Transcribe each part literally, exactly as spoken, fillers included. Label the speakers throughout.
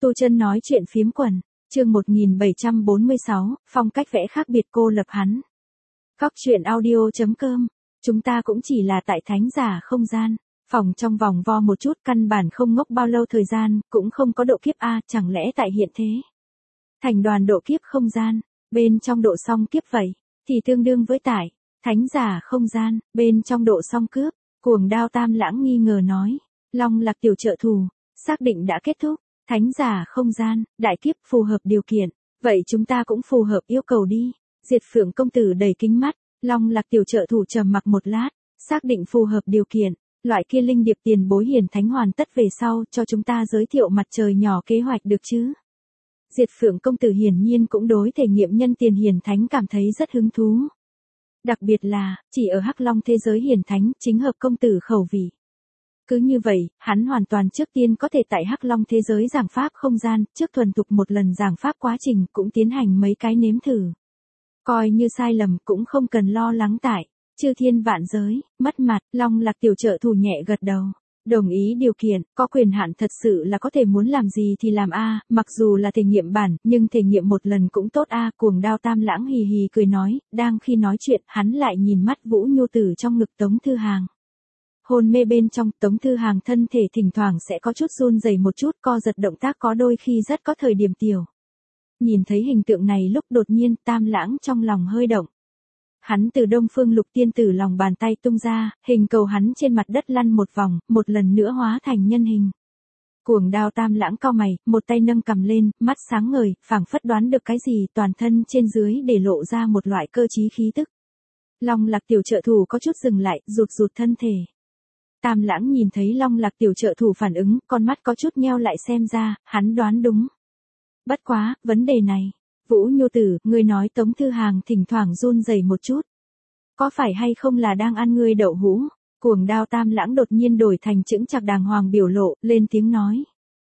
Speaker 1: Tu Chân nói chuyện phiếm quần, chương một nghìn bảy trăm bốn mươi sáu, phong cách vẽ khác biệt cô lập hắn. Góc truyện audio.com, chúng ta cũng chỉ là tại thánh giả không gian, phòng trong vòng vo một chút căn bản không ngốc bao lâu thời gian, cũng không có độ kiếp A, chẳng lẽ tại hiện thế. Thành đoàn độ kiếp không gian, bên trong độ song kiếp vậy, thì tương đương với tại, thánh giả không gian, bên trong độ song cướp, Cuồng Đao Tam Lãng nghi ngờ nói, Long Lạc tiểu trợ thủ, xác định đã kết thúc. Thánh giả không gian, đại kiếp phù hợp điều kiện, vậy chúng ta cũng phù hợp yêu cầu đi. Diệt Phượng công tử đầy kính mắt, Long Lạc tiểu trợ thủ trầm mặc một lát, xác định phù hợp điều kiện, loại kia linh điệp tiền bối hiển thánh hoàn tất về sau cho chúng ta giới thiệu mặt trời nhỏ kế hoạch được chứ. Diệt Phượng công tử hiển nhiên cũng đối thể nghiệm nhân tiền hiển thánh cảm thấy rất hứng thú. Đặc biệt là, chỉ ở Hắc Long thế giới hiển thánh chính hợp công tử khẩu vị. Cứ như vậy, hắn hoàn toàn trước tiên có thể tại Hắc Long thế giới giảng pháp không gian, trước thuần thục một lần giảng pháp quá trình cũng tiến hành mấy cái nếm thử. Coi như sai lầm cũng không cần lo lắng tại, chư thiên vạn giới, mất mặt, Long Lạc tiểu trợ thủ nhẹ gật đầu. Đồng ý điều kiện, có quyền hạn thật sự là có thể muốn làm gì thì làm a, mặc dù là thể nghiệm bản, nhưng thể nghiệm một lần cũng tốt a. Cuồng Đao Tam Lãng hì hì cười nói, đang khi nói chuyện, hắn lại nhìn mắt Vũ Nhu Tử trong ngực Tống Thư Hàng. Hôn mê bên trong, Tống Thư Hàng thân thể thỉnh thoảng sẽ có chút run rẩy một chút, co giật động tác có đôi khi rất có thời điểm tiểu. Nhìn thấy hình tượng này lúc đột nhiên, Tam Lãng trong lòng hơi động. Hắn từ Đông Phương Lục Tiên Tử lòng bàn tay tung ra, hình cầu hắn trên mặt đất lăn một vòng, một lần nữa hóa thành nhân hình. Cuồng Đao Tam Lãng cau mày, một tay nâng cầm lên, mắt sáng ngời, phảng phất đoán được cái gì, toàn thân trên dưới để lộ ra một loại cơ trí khí tức. Long Lạc tiểu trợ thủ có chút dừng lại, rụt rụt thân thể. Tam Lãng nhìn thấy Long Lạc tiểu trợ thủ phản ứng, con mắt có chút nheo lại xem ra, hắn đoán đúng. Bất quá, vấn đề này, Vũ Nhu Tử, ngươi nói Tống Thư Hàng thỉnh thoảng run rẩy một chút. Có phải hay không là đang ăn ngươi đậu hũ? Cuồng Đao Tam Lãng đột nhiên đổi thành chững chạc đàng hoàng biểu lộ, lên tiếng nói.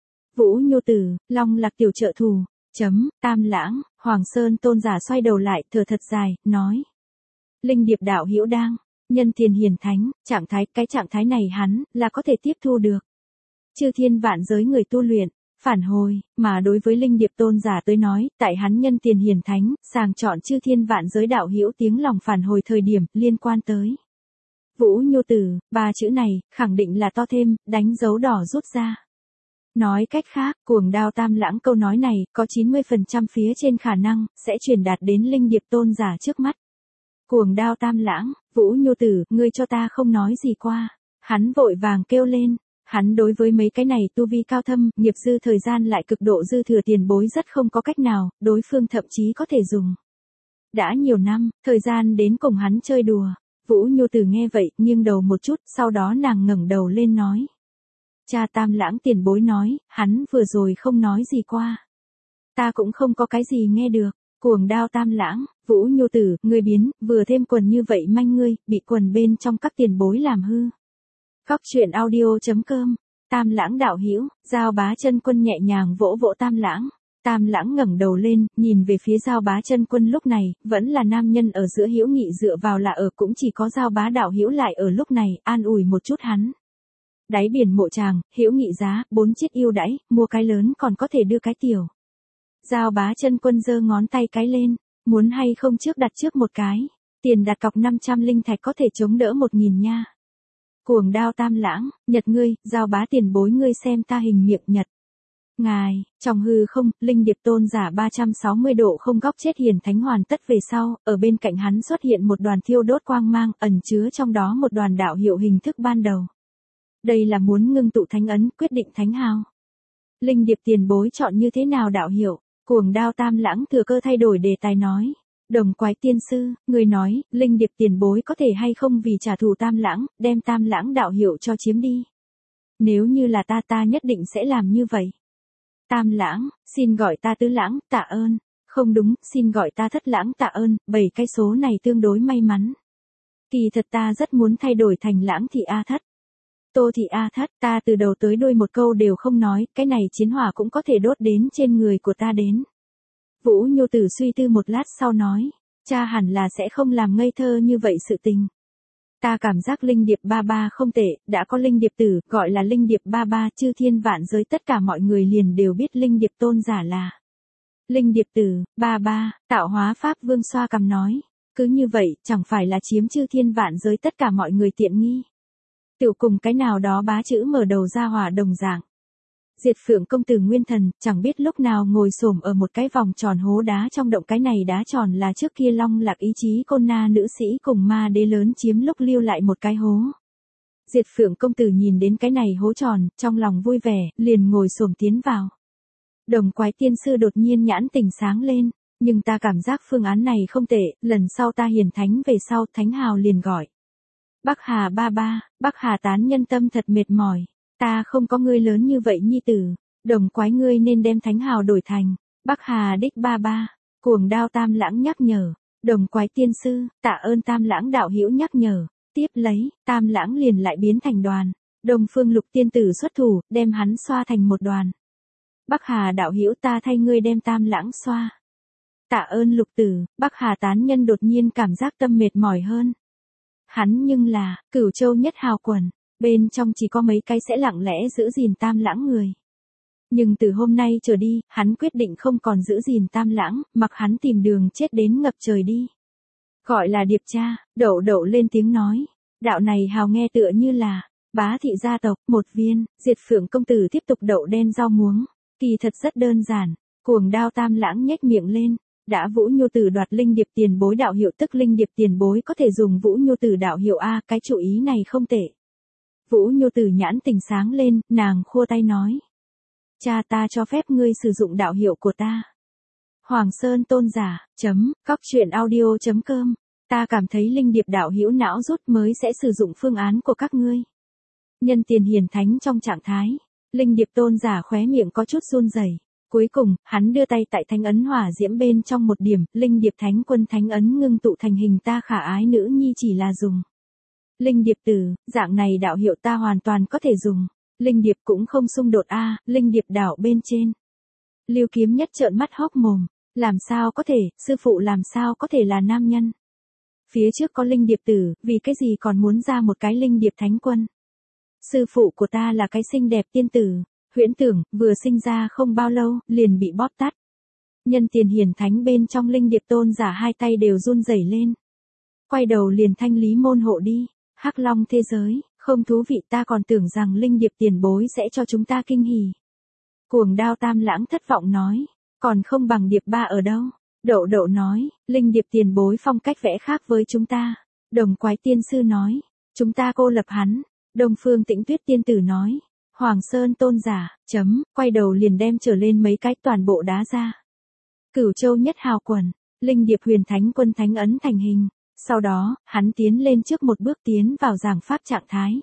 Speaker 1: Vũ Nhu Tử, Long Lạc tiểu trợ thủ, chấm, Tam Lãng, Hoàng Sơn tôn giả xoay đầu lại, thở thật dài, nói. Linh điệp đạo hữu đang. Nhân tiền hiển thánh, trạng thái, cái trạng thái này hắn, là có thể tiếp thu được. Chư thiên vạn giới người tu luyện, phản hồi, mà đối với linh điệp tôn giả tới nói, tại hắn nhân tiền hiển thánh, sàng chọn chư thiên vạn giới đạo hữu tiếng lòng phản hồi thời điểm, liên quan tới. Vũ Nhu Tử, ba chữ này, khẳng định là to thêm, đánh dấu đỏ rút ra. Nói cách khác, Cuồng Đao Tam Lãng câu nói này, có chín mươi phần trăm phía trên khả năng, sẽ truyền đạt đến linh điệp tôn giả trước mắt. Cuồng Đao Tam Lãng, Vũ Nhu Tử, ngươi cho ta không nói gì qua. Hắn vội vàng kêu lên, hắn đối với mấy cái này tu vi cao thâm, nghiệp dư thời gian lại cực độ dư thừa tiền bối rất không có cách nào, đối phương thậm chí có thể dùng. Đã nhiều năm, thời gian đến cùng hắn chơi đùa. Vũ Nhu Tử nghe vậy, nghiêng đầu một chút, sau đó nàng ngẩng đầu lên nói. Cha Tam Lãng tiền bối nói, hắn vừa rồi không nói gì qua. Ta cũng không có cái gì nghe được. Cuồng Đao Tam Lãng, Vũ Nhu Tử, ngươi biến, vừa thêm quần như vậy manh ngươi, bị quần bên trong các tiền bối làm hư. Góc truyện audio.com, Tam Lãng đạo hữu, Giao Bá Chân Quân nhẹ nhàng vỗ vỗ Tam Lãng. Tam Lãng ngẩng đầu lên, nhìn về phía Giao Bá Chân Quân lúc này, vẫn là nam nhân ở giữa hữu nghị dựa vào là ở cũng chỉ có Giao Bá đạo hữu lại ở lúc này, an ủi một chút hắn. Đáy biển mộ tràng, hữu nghị giá, bốn chiếc yêu đãi, mua cái lớn còn có thể đưa cái tiểu. Giao Bá Chân Quân giơ ngón tay cái lên, muốn hay không trước đặt trước một cái, tiền đặt cọc năm trăm linh thạch có thể chống đỡ một nghìn nha. Cuồng Đao Tam Lãng, Nhật ngươi, Giao Bá tiền bối ngươi xem ta hình miệng Nhật. Ngài, trong hư không, linh điệp tôn giả ba trăm sáu mươi độ không góc chết hiển thánh hoàn tất về sau, ở bên cạnh hắn xuất hiện một đoàn thiêu đốt quang mang, ẩn chứa trong đó một đoàn đạo hiệu hình thức ban đầu. Đây là muốn ngưng tụ thánh ấn, quyết định thánh hào. Linh điệp tiền bối chọn như thế nào đạo hiệu? Cuồng Đao Tam Lãng thừa cơ thay đổi đề tài nói. Đồng Quái tiên sư, người nói, linh điệp tiền bối có thể hay không vì trả thù Tam Lãng, đem Tam Lãng đạo hiệu cho chiếm đi. Nếu như là ta ta nhất định sẽ làm như vậy. Tam Lãng, xin gọi ta Tứ Lãng, tạ ơn. Không đúng, xin gọi ta Thất Lãng tạ ơn, bảy cái số này tương đối may mắn. Kỳ thật ta rất muốn thay đổi thành Lãng Thị A Thất. Tô Thị A Thất, ta từ đầu tới đuôi một câu đều không nói, cái này chiến hỏa cũng có thể đốt đến trên người của ta đến. Vũ Nhu Tử suy tư một lát sau nói, cha hẳn là sẽ không làm ngây thơ như vậy sự tình. Ta cảm giác linh điệp ba ba không tệ, đã có linh điệp tử, gọi là linh điệp ba ba, chư thiên vạn giới tất cả mọi người liền đều biết linh điệp tôn giả là linh điệp tử, ba ba, tạo hóa pháp vương xoa cằm nói. Cứ như vậy, chẳng phải là chiếm chư thiên vạn giới tất cả mọi người tiện nghi. Tiểu cùng cái nào đó bá chữ mở đầu ra hỏa đồng dạng. Diệt Phượng công tử nguyên thần, chẳng biết lúc nào ngồi xổm ở một cái vòng tròn hố đá trong động, cái này đá tròn là trước kia Long Lạc ý chí côn na nữ sĩ cùng ma đế lớn chiếm lúc lưu lại một cái hố. Diệt Phượng công tử nhìn đến cái này hố tròn, trong lòng vui vẻ, liền ngồi xổm tiến vào. Đồng Quái tiên sư đột nhiên nhãn tỉnh sáng lên, nhưng ta cảm giác phương án này không tệ, lần sau ta hiển thánh về sau, thánh hào liền gọi. Bắc Hà ba ba, Bắc Hà tán nhân tâm thật mệt mỏi. Ta không có ngươi lớn như vậy nhi tử, Đồng Quái ngươi nên đem thánh hào đổi thành Bắc Hà đích ba ba. Cuồng Đao Tam Lãng nhắc nhở, Đồng Quái tiên sư, tạ ơn Tam Lãng đạo hữu nhắc nhở. Tiếp lấy, Tam Lãng liền lại biến thành đoàn. Đông Phương Lục tiên tử xuất thủ, đem hắn xoa thành một đoàn. Bắc Hà đạo hữu, ta thay ngươi đem Tam Lãng xoa. Tạ ơn Lục tử. Bắc Hà tán nhân đột nhiên cảm giác tâm mệt mỏi hơn. Hắn nhưng là Cửu Châu nhất hào quần. Bên trong chỉ có mấy cái sẽ lặng lẽ giữ gìn Tam Lãng người. Nhưng từ hôm nay trở đi, hắn quyết định không còn giữ gìn Tam Lãng, mặc hắn tìm đường chết đến ngập trời đi. Gọi là điệp cha, Đậu Đậu lên tiếng nói. Đạo này hào nghe tựa như là bá thị gia tộc, một viên. Diệt Phượng công tử tiếp tục đậu đen rau muống. Kỳ thật rất đơn giản. Cuồng Đao Tam Lãng nhếch miệng lên. Đã Vũ Nhu Tử đoạt linh điệp tiền bối đạo hiệu, tức linh điệp tiền bối có thể dùng Vũ Nhu Tử đạo hiệu a, cái chủ ý này không tệ. Vũ Nhu Tử nhãn tình sáng lên, nàng khua tay nói. Cha, ta cho phép ngươi sử dụng đạo hiệu của ta. Hoàng Sơn tôn giả, chấm, cóc truyện audio chấm com. Ta cảm thấy linh điệp đạo hữu não rút mới sẽ sử dụng phương án của các ngươi. Nhân tiền hiền thánh trong trạng thái. Linh điệp tôn giả khóe miệng có chút run rẩy. Cuối cùng, hắn đưa tay tại thánh ấn hỏa diễm bên trong một điểm, linh điệp thánh quân thánh ấn ngưng tụ thành hình ta khả ái nữ nhi chỉ là dùng. Linh điệp tử, dạng này đạo hiệu ta hoàn toàn có thể dùng. Linh điệp cũng không xung đột a, linh điệp đảo bên trên. Lưu Kiếm Nhất trợn mắt hốc mồm, làm sao có thể, sư phụ làm sao có thể là nam nhân. Phía trước có linh điệp tử, vì cái gì còn muốn ra một cái linh điệp thánh quân. Sư phụ của ta là cái xinh đẹp tiên tử, Huyễn Tưởng, vừa sinh ra không bao lâu, liền bị bóp tắt. Nhân tiền hiển thánh bên trong linh điệp tôn giả hai tay đều run rẩy lên. Quay đầu liền thanh lý môn hộ đi. Hắc Long thế giới, không thú vị, ta còn tưởng rằng linh điệp tiền bối sẽ cho chúng ta kinh hỉ. Cuồng Đao Tam Lãng thất vọng nói, còn không bằng điệp ba ở đâu. Đậu Đậu nói, linh điệp tiền bối phong cách vẽ khác với chúng ta. Đồng Quái tiên sư nói, chúng ta cô lập hắn. Đông Phương Tĩnh Tuyết tiên tử nói, Hoàng Sơn tôn giả, chấm, quay đầu liền đem trở lên mấy cái toàn bộ đá ra. Cửu Châu nhất hào quần, linh điệp huyền thánh quân thánh ấn thành hình. Sau đó, hắn tiến lên trước một bước tiến vào giảng pháp trạng thái.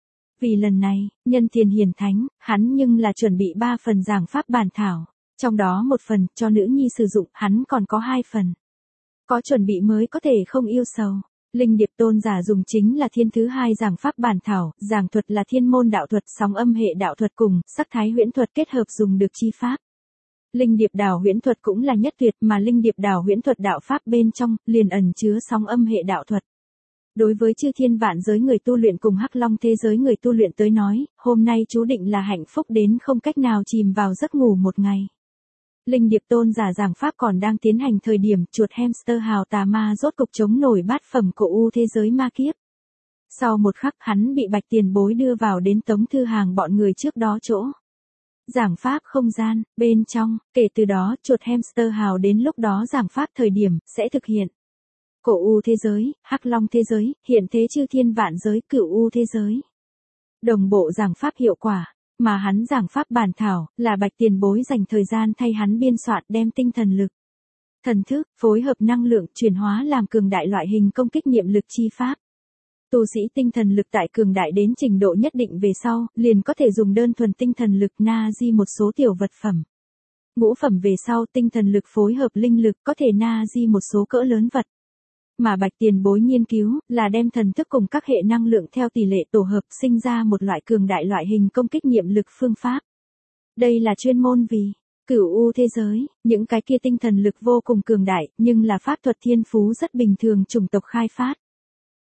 Speaker 1: Vì lần này, nhân tiền hiển thánh, hắn nhưng là chuẩn bị ba phần giảng pháp bản thảo. Trong đó một phần, cho nữ nhi sử dụng, hắn còn có hai phần. Có chuẩn bị mới có thể không yêu sầu. Linh điệp tôn giả dùng chính là thiên thứ hai giảng pháp bản thảo, giảng thuật là thiên môn đạo thuật, sóng âm hệ đạo thuật cùng, sắc thái huyễn thuật kết hợp dùng được chi pháp. Linh điệp đảo huyễn thuật cũng là nhất tuyệt, mà linh điệp đảo huyễn thuật đạo pháp bên trong, liền ẩn chứa sóng âm hệ đạo thuật. Đối với chư thiên vạn giới người tu luyện cùng Hắc Long thế giới người tu luyện tới nói, hôm nay chú định là hạnh phúc đến không cách nào chìm vào giấc ngủ một ngày. Linh điệp tôn giả giảng pháp còn đang tiến hành thời điểm chuột hamster hào tà ma rốt cục chống nổi bát phẩm cổ u thế giới ma kiếp. Sau một khắc hắn bị Bạch Tiền Bối đưa vào đến Tống Thư Hàng bọn người trước đó chỗ. Giảng pháp không gian, bên trong, kể từ đó chuột hamster hào đến lúc đó giảng pháp thời điểm, sẽ thực hiện. Cổ u thế giới, Hắc Long thế giới, hiện thế chư thiên vạn giới, cửu u thế giới. Đồng bộ giảng pháp hiệu quả, mà hắn giảng pháp bản thảo, là Bạch Tiền Bối dành thời gian thay hắn biên soạn đem tinh thần lực. Thần thức, phối hợp năng lượng, chuyển hóa làm cường đại loại hình công kích niệm lực chi pháp. Tu sĩ tinh thần lực tại cường đại đến trình độ nhất định về sau, liền có thể dùng đơn thuần tinh thần lực na di một số tiểu vật phẩm. Ngũ phẩm về sau tinh thần lực phối hợp linh lực có thể na di một số cỡ lớn vật. Mà Bạch Tiền Bối nghiên cứu, là đem thần thức cùng các hệ năng lượng theo tỷ lệ tổ hợp sinh ra một loại cường đại loại hình công kích niệm lực phương pháp. Đây là chuyên môn vì cửu u thế giới, những cái kia tinh thần lực vô cùng cường đại, nhưng là pháp thuật thiên phú rất bình thường chủng tộc khai phát.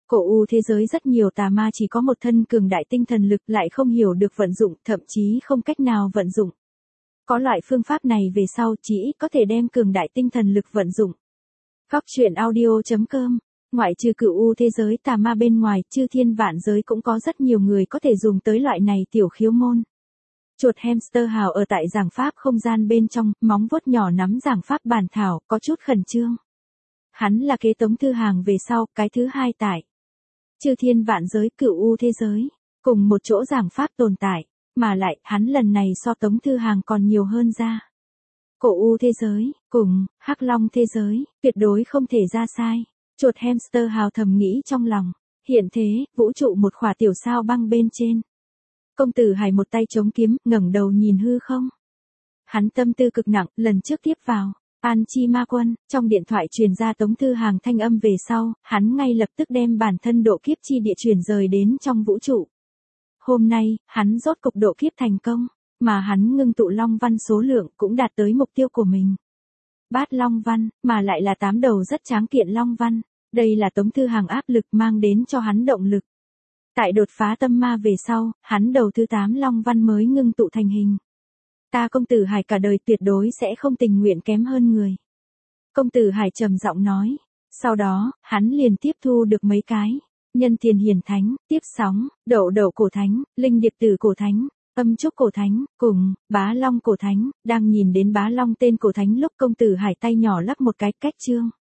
Speaker 1: Cổ u thế giới rất nhiều tà ma chỉ có một thân cường đại tinh thần lực lại không hiểu được vận dụng, thậm chí không cách nào vận dụng. Có loại phương pháp này về sau chỉ ít có thể đem cường đại tinh thần lực vận dụng. Góc truyện audio.com. Ngoại trừ cửu u thế giới tà ma bên ngoài, chư thiên vạn giới cũng có rất nhiều người có thể dùng tới loại này tiểu khiếu môn. Chuột hamster hào ở tại giảng pháp không gian bên trong, móng vuốt nhỏ nắm giảng pháp bản thảo, có chút khẩn trương. Hắn là kế Tống Thư Hàng về sau, cái thứ hai tại chư thiên vạn giới cửu u thế giới, cùng một chỗ giảng pháp tồn tại, mà lại, hắn lần này so Tống Thư Hàng còn nhiều hơn ra. Cổ u thế giới, cùng, Hắc Long thế giới, tuyệt đối không thể ra sai. Chuột hamster hào thầm nghĩ trong lòng, hiện thế, vũ trụ một khỏa tiểu sao băng bên trên. Công tử Hải một tay chống kiếm, ngẩng đầu nhìn hư không. Hắn tâm tư cực nặng, lần trước tiếp vào, An Chi Ma Quân, trong điện thoại truyền ra Tống Thư Hàng thanh âm về sau, hắn ngay lập tức đem bản thân độ kiếp chi địa chuyển rời đến trong vũ trụ. Hôm nay, hắn rốt cục độ kiếp thành công, mà hắn ngưng tụ long văn số lượng cũng đạt tới mục tiêu của mình. Bát long văn, mà lại là tám đầu rất tráng kiện long văn, đây là Tống Thư Hàng áp lực mang đến cho hắn động lực. Tại đột phá tâm ma về sau, hắn đầu thứ tám long văn mới ngưng tụ thành hình. Ta công tử Hải cả đời tuyệt đối sẽ không tình nguyện kém hơn người. Công tử Hải trầm giọng nói. Sau đó, hắn liền tiếp thu được mấy cái. Nhân Tiền Hiển Thánh, Tiếp Sóng, Đậu Đậu Cổ Thánh, Linh Điệp Tử Cổ Thánh, Âm Trúc Cổ Thánh, cùng, Bá Long Cổ Thánh. Đang nhìn đến Bá Long tên Cổ Thánh lúc công tử Hải tay nhỏ lắp một cái cách chương.